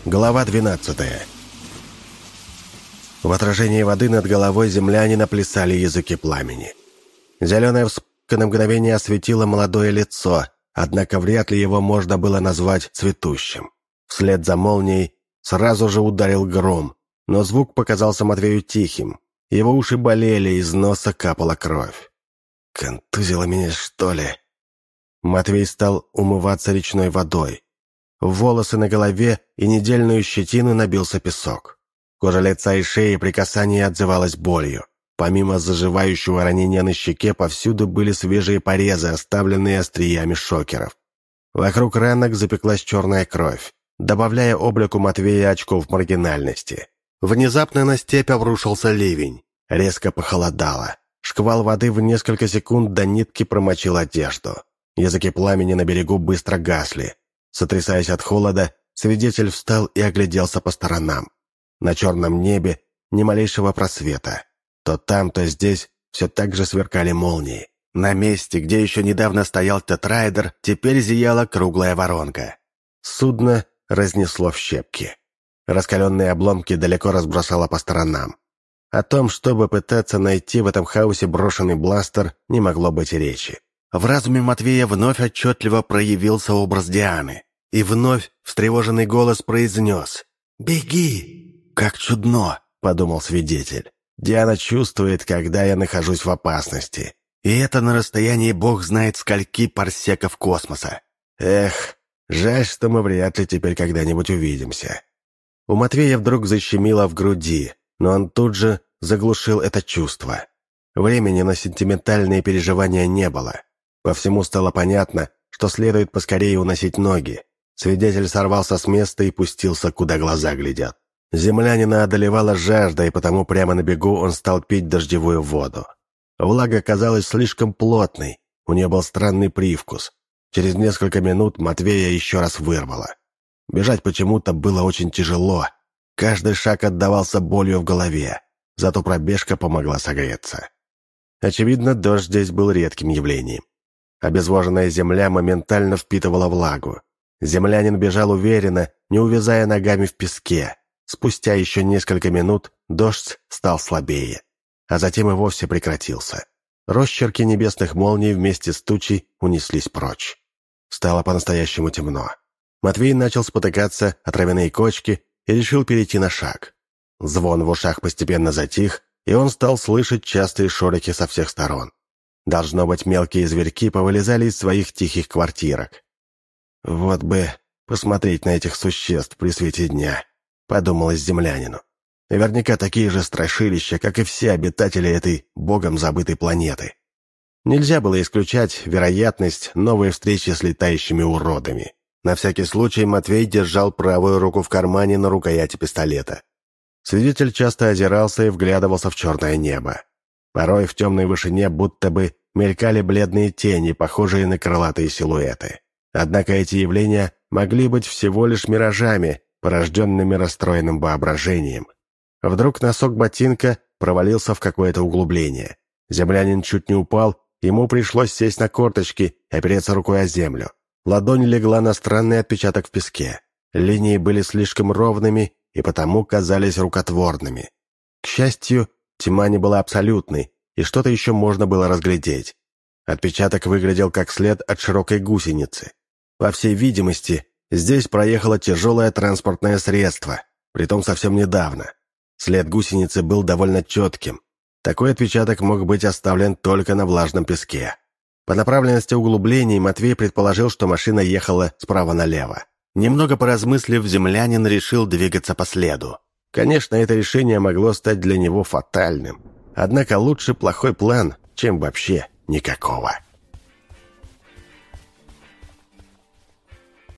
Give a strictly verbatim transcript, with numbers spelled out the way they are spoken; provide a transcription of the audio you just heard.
Глава двенадцатая. В отражении воды над головой землянина плясали языки пламени. Зеленая вспышка на мгновение осветила молодое лицо, однако вряд ли его можно было назвать цветущим. Вслед за молнией сразу же ударил гром, но звук показался Матвею тихим. Его уши болели, из носа капала кровь. «Контузило меня, что ли?» Матвей стал умываться речной водой. В волосы на голове и недельную щетину набился песок. Кожа лица и шеи при касании отзывалась болью. Помимо заживающего ранения на щеке, повсюду были свежие порезы, оставленные остриями шокеров. Вокруг ранок запеклась черная кровь, добавляя облику Матвея очков маргинальности. Внезапно на степь обрушился ливень. Резко похолодало. Шквал воды в несколько секунд до нитки промочил одежду. Языки пламени на берегу быстро гасли. Сотрясаясь от холода, свидетель встал и огляделся по сторонам. На черном небе ни малейшего просвета. То там, то здесь все так же сверкали молнии. На месте, где еще недавно стоял тетрайдер, теперь зияла круглая воронка. Судно разнесло в щепки. Раскаленные обломки далеко разбросало по сторонам. О том, чтобы пытаться найти в этом хаосе брошенный бластер, не могло быть и речи. В разуме Матвея вновь отчетливо проявился образ Дианы. И вновь встревоженный голос произнес: «Беги!» «Как чудно!» — подумал свидетель. «Диана чувствует, когда я нахожусь в опасности. И это на расстоянии бог знает скольки парсеков космоса. Эх, жаль, что мы вряд ли теперь когда-нибудь увидимся». У Матвея вдруг защемило в груди, но он тут же заглушил это чувство. Времени на сентиментальные переживания не было. По всему стало понятно, что следует поскорее уносить ноги. Свидетель сорвался с места и пустился, куда глаза глядят. Землянина одолевала жажда, и потому прямо на бегу он стал пить дождевую воду. Влага казалась слишком плотной, у нее был странный привкус. Через несколько минут Матвея еще раз вырвало. Бежать почему-то было очень тяжело. Каждый шаг отдавался болью в голове, зато пробежка помогла согреться. Очевидно, дождь здесь был редким явлением. Обезвоженная земля моментально впитывала влагу. Землянин бежал уверенно, не увязая ногами в песке. Спустя еще несколько минут дождь стал слабее, а затем и вовсе прекратился. Росчерки небесных молний вместе с тучей унеслись прочь. Стало по-настоящему темно. Матвей начал спотыкаться о травяные кочки и решил перейти на шаг. Звон в ушах постепенно затих, и он стал слышать частые шорохи со всех сторон. Должно быть, мелкие зверьки повылезали из своих тихих квартирок. «Вот бы посмотреть на этих существ при свете дня», — подумалось землянину. «Наверняка такие же страшилища, как и все обитатели этой богом забытой планеты». Нельзя было исключать вероятность новой встречи с летающими уродами. На всякий случай Матвей держал правую руку в кармане на рукояти пистолета. Свидетель часто озирался и вглядывался в черное небо. Порой в темной вышине будто бы мелькали бледные тени, похожие на крылатые силуэты. Однако эти явления могли быть всего лишь миражами, порожденными расстроенным воображением. Вдруг носок ботинка провалился в какое-то углубление. Землянин чуть не упал, ему пришлось сесть на корточки и опереться рукой о землю. Ладонь легла на странный отпечаток в песке. Линии были слишком ровными и потому казались рукотворными. К счастью, тьма не была абсолютной, и что-то еще можно было разглядеть. Отпечаток выглядел как след от широкой гусеницы. По всей видимости, здесь проехало тяжелое транспортное средство, притом совсем недавно. След гусеницы был довольно четким. Такой отпечаток мог быть оставлен только на влажном песке. По направленности углублений Матвей предположил, что машина ехала справа налево. Немного поразмыслив, землянин решил двигаться по следу. Конечно, это решение могло стать для него фатальным. Однако лучше плохой план, чем вообще никакого.